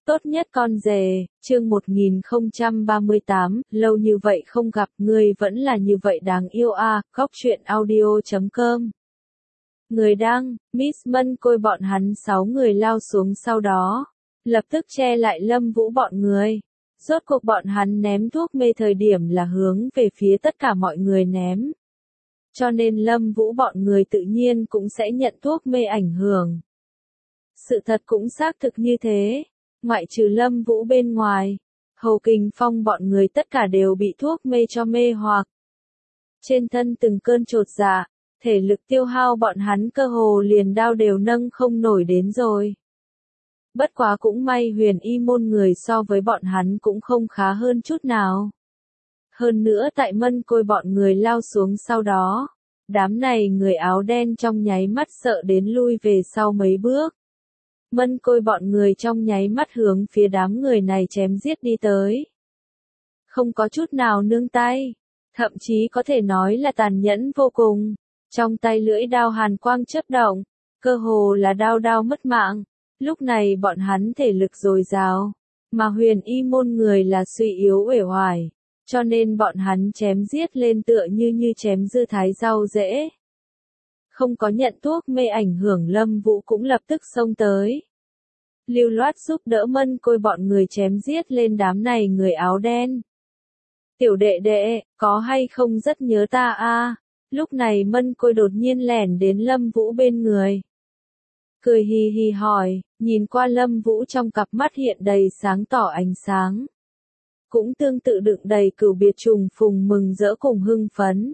Tốt nhất con rể, chương 1038, lâu như vậy không gặp, ngươi vẫn là như vậy đáng yêu à, góc truyện audio.com. Người đăng, Miss Mân Côi bọn hắn 6 người lao xuống sau đó, lập tức che lại Lâm Vũ bọn người. Rốt cuộc bọn hắn ném thuốc mê thời điểm là hướng về phía tất cả mọi người ném. Cho nên Lâm Vũ bọn người tự nhiên cũng sẽ nhận thuốc mê ảnh hưởng. Sự thật cũng xác thực như thế. Ngoại trừ Lâm Vũ bên ngoài, Hầu Kình Phong bọn người tất cả đều bị thuốc mê cho mê hoặc. Trên thân từng cơn chột dạ, thể lực tiêu hao bọn hắn cơ hồ liền đao đều nâng không nổi đến rồi. Bất quá cũng may Huyền Y môn người so với bọn hắn cũng không khá hơn chút nào. Hơn nữa tại Mân Côi bọn người lao xuống sau đó, đám này người áo đen trong nháy mắt sợ đến lui về sau mấy bước. Mân Côi bọn người trong nháy mắt hướng phía đám người này chém giết đi tới. Không có chút nào nương tay, thậm chí có thể nói là tàn nhẫn vô cùng. Trong tay lưỡi đao hàn quang chớp động, cơ hồ là đao đao mất mạng. Lúc này bọn hắn thể lực dồi dào, mà Huyền Y môn người là suy yếu uể oải, cho nên bọn hắn chém giết lên tựa như chém dưa thái rau dễ. Không có nhận thuốc mê ảnh hưởng Lâm Vũ cũng lập tức xông tới. Lưu loát giúp đỡ Mân Côi bọn người chém giết lên đám này người áo đen. Tiểu đệ đệ, có hay không rất nhớ ta a? Lúc này Mân Côi đột nhiên lẻn đến Lâm Vũ bên người. Cười hì hì hỏi, nhìn qua Lâm Vũ trong cặp mắt hiện đầy sáng tỏ ánh sáng. Cũng tương tự đựng đầy cừu biệt trùng phùng mừng rỡ cùng hưng phấn.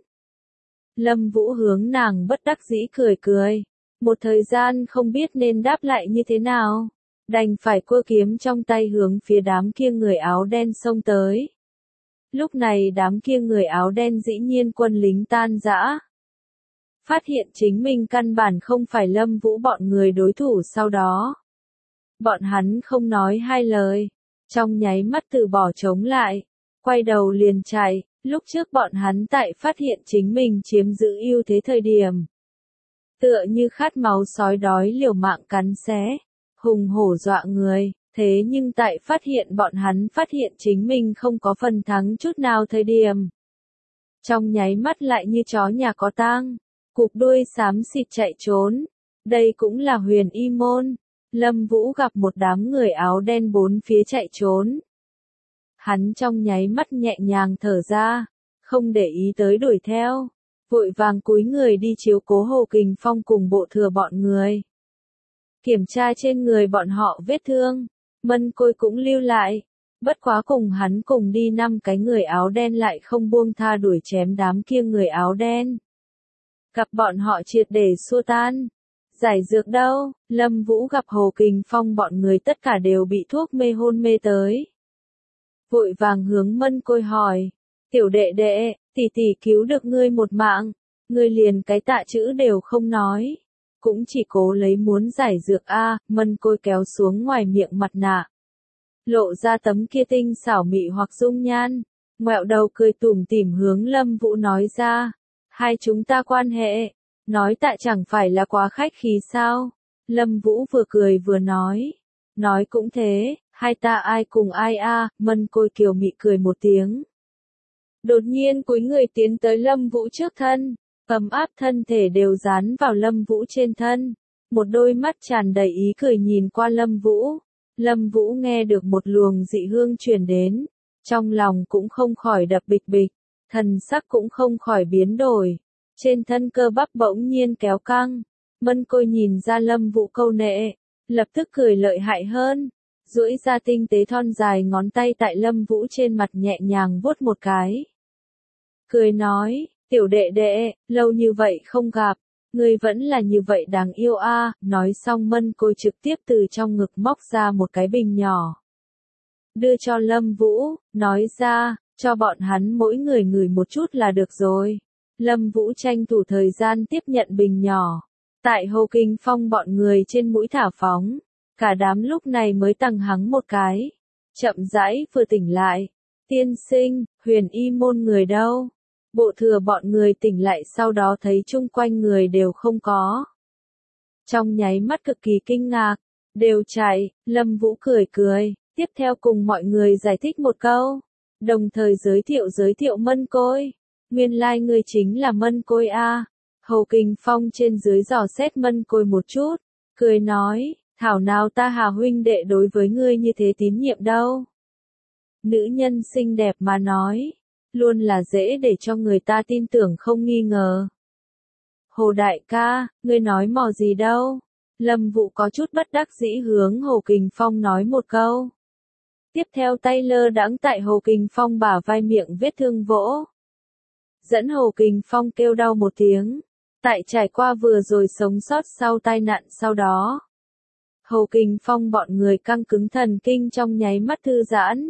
Lâm Vũ hướng nàng bất đắc dĩ cười cười. Một thời gian không biết nên đáp lại như thế nào. Đành phải cua kiếm trong tay hướng phía đám kia người áo đen xông tới. Lúc này đám kia người áo đen dĩ nhiên quân lính tan rã. Phát hiện chính mình căn bản không phải Lâm Vũ bọn người đối thủ sau đó. Bọn hắn không nói hai lời. Trong nháy mắt từ bỏ chống lại. Quay đầu liền chạy. Lúc trước bọn hắn tại phát hiện chính mình chiếm giữ ưu thế thời điểm. Tựa như khát máu sói đói liều mạng cắn xé. Hùng hổ dọa người, thế nhưng tại phát hiện bọn hắn phát hiện chính mình không có phần thắng chút nào thời điểm. Trong nháy mắt lại như chó nhà có tang, cụp đuôi xám xịt chạy trốn. Đây cũng là Huyền Y môn. Lâm Vũ gặp một đám người áo đen bốn phía chạy trốn. Hắn trong nháy mắt nhẹ nhàng thở ra, không để ý tới đuổi theo, vội vàng cúi người đi chiếu cố Hồ Kình Phong cùng bộ thừa bọn người. Kiểm tra trên người bọn họ vết thương, Mân Côi cũng lưu lại. Bất quá cùng hắn cùng đi 5 cái người áo đen lại không buông tha đuổi chém đám kia người áo đen. Gặp bọn họ triệt để xua tan. Giải dược đâu, Lâm Vũ gặp Hồ Kình Phong bọn người tất cả đều bị thuốc mê hôn mê tới. Vội vàng hướng Mân Côi hỏi, tiểu đệ đệ, tỷ tỷ cứu được ngươi một mạng, ngươi liền cái tạ chữ đều không nói. Cũng chỉ cố lấy muốn giải dược a. Mân Côi kéo xuống ngoài miệng mặt nạ. Lộ ra tấm kia tinh xảo mị hoặc dung nhan. Ngoẹo đầu cười tủm tỉm hướng Lâm Vũ nói ra. Hai chúng ta quan hệ. Nói tại chẳng phải là quá khách khí sao. Lâm Vũ vừa cười vừa nói. Nói cũng thế, hai ta ai cùng ai a. Mân Côi kiều mị cười một tiếng. Đột nhiên cúi người tiến tới Lâm Vũ trước thân. Ấm áp thân thể đều dán vào Lâm Vũ trên thân. Một đôi mắt tràn đầy ý cười nhìn qua Lâm Vũ. Lâm Vũ nghe được một luồng dị hương truyền đến. Trong lòng cũng không khỏi đập bịch bịch. Thần sắc cũng không khỏi biến đổi. Trên thân cơ bắp bỗng nhiên kéo căng. Mân Côi nhìn ra Lâm Vũ câu nệ. Lập tức cười lợi hại hơn. Duỗi ra tinh tế thon dài ngón tay tại Lâm Vũ trên mặt nhẹ nhàng vuốt một cái. Cười nói. Tiểu đệ đệ, lâu như vậy không gặp, ngươi vẫn là như vậy đáng yêu a. Nói xong Mân Côi trực tiếp từ trong ngực móc ra một cái bình nhỏ. Đưa cho Lâm Vũ, nói ra, cho bọn hắn mỗi người ngửi một chút là được rồi. Lâm Vũ tranh thủ thời gian tiếp nhận bình nhỏ. Tại Hồ Kình Phong bọn người trên mũi thả phóng. Cả đám lúc này mới tăng hắng một cái. Chậm rãi vừa tỉnh lại. Tiên sinh, Huyền Y môn người đâu? Bộ thừa bọn người tỉnh lại sau đó thấy chung quanh người đều không có. Trong nháy mắt cực kỳ kinh ngạc, đều chạy. Lâm Vũ cười cười, Tiếp theo cùng mọi người giải thích một câu, đồng thời giới thiệu Mân Côi. Nguyên lai like ngươi chính là Mân Côi a. Hầu Kình Phong trên dưới dò xét Mân Côi một chút, cười nói, thảo nào ta Hà huynh đệ đối với ngươi như thế tín nhiệm đâu. Nữ nhân xinh đẹp mà nói, luôn là dễ để cho người ta tin tưởng không nghi ngờ. Hồ đại ca, ngươi nói mò gì đâu? Lâm Vũ có chút bất đắc dĩ hướng Hồ Kình Phong nói một câu. Tiếp theo tay lơ đãng tại Hồ Kình Phong bả vai miệng vết thương vỗ. Dẫn Hồ Kình Phong kêu đau một tiếng. Tại trải qua vừa rồi sống sót sau tai nạn sau đó. Hồ Kình Phong bọn người căng cứng thần kinh trong nháy mắt thư giãn.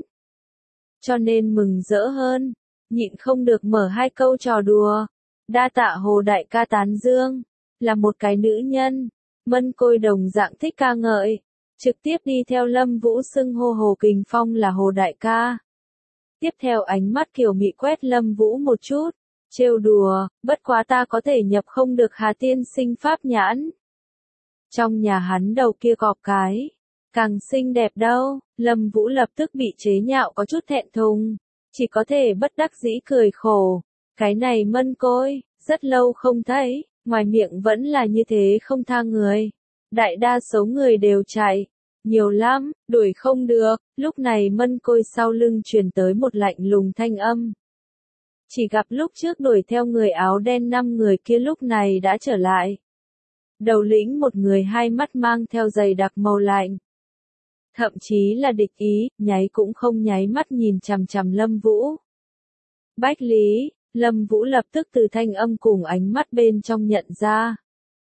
Cho nên mừng rỡ hơn, nhịn không được mở hai câu trò đùa. Đa tạ Hồ đại ca tán dương, là một cái nữ nhân, Mân Côi đồng dạng thích ca ngợi, trực tiếp đi theo Lâm Vũ xưng hô Hồ Kình Phong là Hồ đại ca. Tiếp theo ánh mắt kiều mị quét Lâm Vũ một chút, trêu đùa, bất quá ta có thể nhập không được Hà tiên sinh pháp nhãn. Trong nhà hắn đầu kia cọp cái, càng xinh đẹp đâu, Lâm Vũ lập tức bị chế nhạo có chút thẹn thùng, chỉ có thể bất đắc dĩ cười khổ. Cái này Mân Côi, rất lâu không thấy, ngoài miệng vẫn là như thế không tha người. Đại đa số người đều chạy, nhiều lắm, đuổi không được, lúc này Mân Côi sau lưng truyền tới một lạnh lùng thanh âm. Chỉ gặp lúc trước đuổi theo người áo đen 5 người kia lúc này đã trở lại. Đầu lĩnh một người hai mắt mang theo dày đặc màu lạnh. Thậm chí là địch ý, nháy cũng không nháy mắt nhìn chằm chằm Lâm Vũ. Bách Lý, Lâm Vũ lập tức từ thanh âm cùng ánh mắt bên trong nhận ra.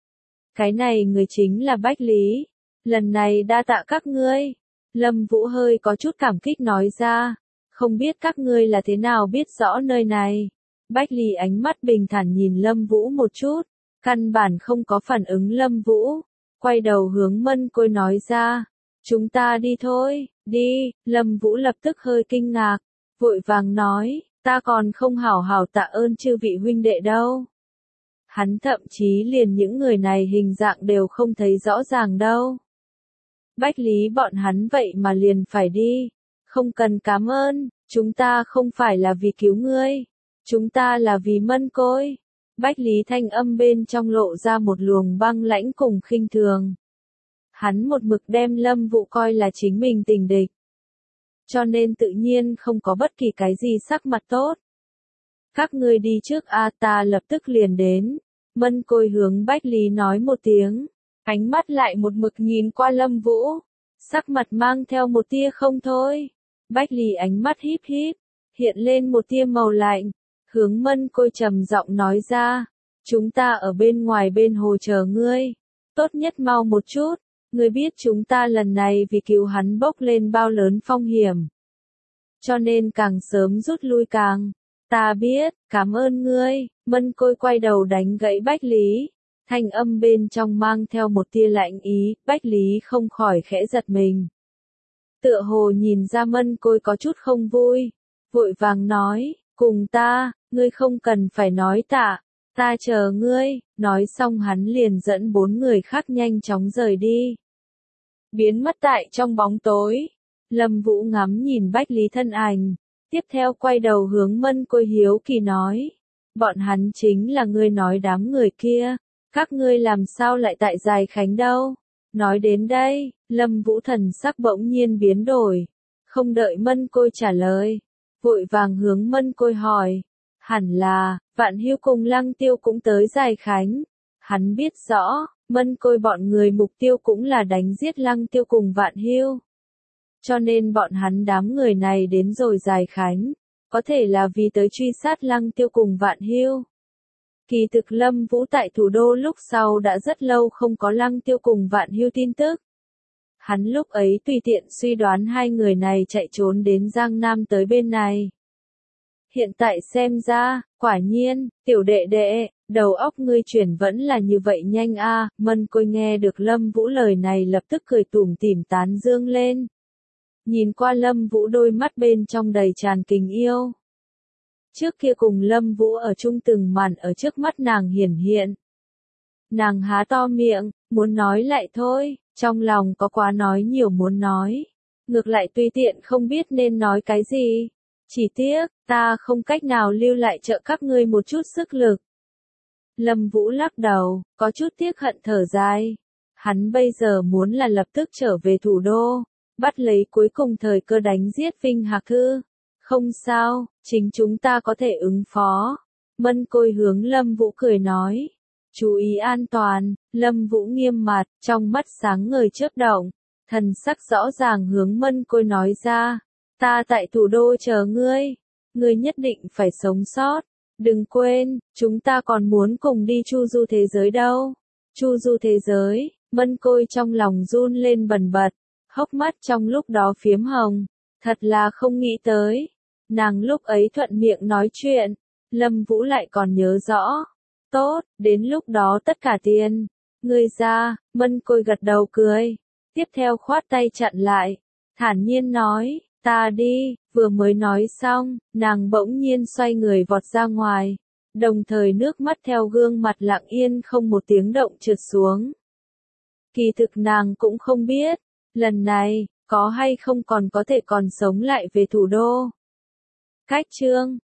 Cái này người chính là Bách Lý. Lần này đa tạ các ngươi. Lâm Vũ hơi có chút cảm kích nói ra. Không biết các ngươi là thế nào biết rõ nơi này. Bách Lý ánh mắt bình thản nhìn Lâm Vũ một chút. Căn bản không có phản ứng Lâm Vũ. Quay đầu hướng Mân Côi nói ra. Chúng ta đi thôi, đi. Lâm Vũ lập tức hơi kinh ngạc. Vội vàng nói. Ta còn không hảo hảo tạ ơn chư vị huynh đệ đâu. Hắn thậm chí liền những người này hình dạng đều không thấy rõ ràng đâu. Bách Lý bọn hắn vậy mà liền phải đi. Không cần cảm ơn, chúng ta không phải là vì cứu ngươi. Chúng ta là vì Mân Côi. Bách Lý thanh âm bên trong lộ ra một luồng băng lãnh cùng khinh thường. Hắn một mực đem Lâm Vũ coi là chính mình tình địch. Cho nên tự nhiên không có bất kỳ cái gì sắc mặt tốt. Các ngươi đi trước a, ta lập tức liền đến. Mân Côi hướng Bách Lý nói một tiếng, ánh mắt lại một mực nhìn qua Lâm Vũ, sắc mặt mang theo một tia không thôi. Bách Lý ánh mắt híp híp, hiện lên một tia màu lạnh, hướng Mân Côi trầm giọng nói ra, chúng ta ở bên ngoài bên hồ chờ ngươi, tốt nhất mau một chút. Ngươi biết chúng ta lần này vì cứu hắn bốc lên bao lớn phong hiểm. Cho nên càng sớm rút lui càng. Ta biết, cảm ơn ngươi. Mân Côi quay đầu đánh gãy Bách Lý. Thanh âm bên trong mang theo một tia lạnh ý, Bách Lý không khỏi khẽ giật mình. Tựa hồ nhìn ra Mân Côi có chút không vui. Vội vàng nói, cùng ta, ngươi không cần phải nói tạ. Ta chờ ngươi, nói xong hắn liền dẫn 4 người khác nhanh chóng rời đi. Biến mất tại trong bóng tối. Lâm Vũ ngắm nhìn Bách Lý thân ảnh, tiếp theo quay đầu hướng Mân Côi hiếu kỳ nói. Bọn hắn chính là ngươi nói đám người kia, các ngươi làm sao lại tại Dài Khánh đâu? Nói đến đây, Lâm Vũ thần sắc bỗng nhiên biến đổi, không đợi Mân Côi trả lời, vội vàng hướng Mân Côi hỏi. Hẳn là, Vạn Hưu cùng Lăng Tiêu cũng tới Dài Khánh. Hắn biết rõ, Mân Côi bọn người mục tiêu cũng là đánh giết Lăng Tiêu cùng Vạn Hưu. Cho nên bọn hắn đám người này đến rồi Dài Khánh, có thể là vì tới truy sát Lăng Tiêu cùng Vạn Hưu. Kỳ thực Lâm Vũ tại thủ đô lúc sau đã rất lâu không có Lăng Tiêu cùng Vạn Hưu tin tức. Hắn lúc ấy tùy tiện suy đoán hai người này chạy trốn đến Giang Nam tới bên này. Hiện tại xem ra, quả nhiên, tiểu đệ đệ, đầu óc ngươi chuyển vẫn là như vậy nhanh a. Mân Côi nghe được Lâm Vũ lời này lập tức cười tủm tỉm tán dương lên. Nhìn qua Lâm Vũ đôi mắt bên trong đầy tràn tình yêu. Trước kia cùng Lâm Vũ ở chung từng màn ở trước mắt nàng hiển hiện. Nàng há to miệng, muốn nói lại thôi, trong lòng có quá nói nhiều muốn nói. ngược lại tùy tiện không biết nên nói cái gì. Chỉ tiếc, ta không cách nào lưu lại trợ các ngươi một chút sức lực. Lâm Vũ lắc đầu, có chút tiếc hận thở dài. Hắn bây giờ muốn là lập tức trở về thủ đô, bắt lấy cuối cùng thời cơ đánh giết Vinh Hạc Thư. Không sao, chính chúng ta có thể ứng phó. Mân Côi hướng Lâm Vũ cười nói. Chú ý an toàn, Lâm Vũ nghiêm mặt, trong mắt sáng ngời chớp động. Thần sắc rõ ràng hướng Mân Côi nói ra. Ta tại thủ đô chờ ngươi. Ngươi nhất định phải sống sót. Đừng quên, chúng ta còn muốn cùng đi chu du thế giới đâu. Chu du thế giới, Mân Côi trong lòng run lên bần bật. Hốc mắt trong lúc đó phiếm hồng. Thật là không nghĩ tới. Nàng lúc ấy thuận miệng nói chuyện. Lâm Vũ lại còn nhớ rõ. Tốt, đến lúc đó tất cả tiền. Ngươi ra, Mân Côi gật đầu cười. Tiếp theo khoát tay chặn lại. Thản nhiên nói, ta đi, vừa mới nói xong, nàng bỗng nhiên xoay người vọt ra ngoài. Đồng thời nước mắt theo gương mặt lặng yên không một tiếng động trượt xuống. Kỳ thực nàng cũng không biết, lần này, có hay không còn có thể còn sống lại về thủ đô. Cách chương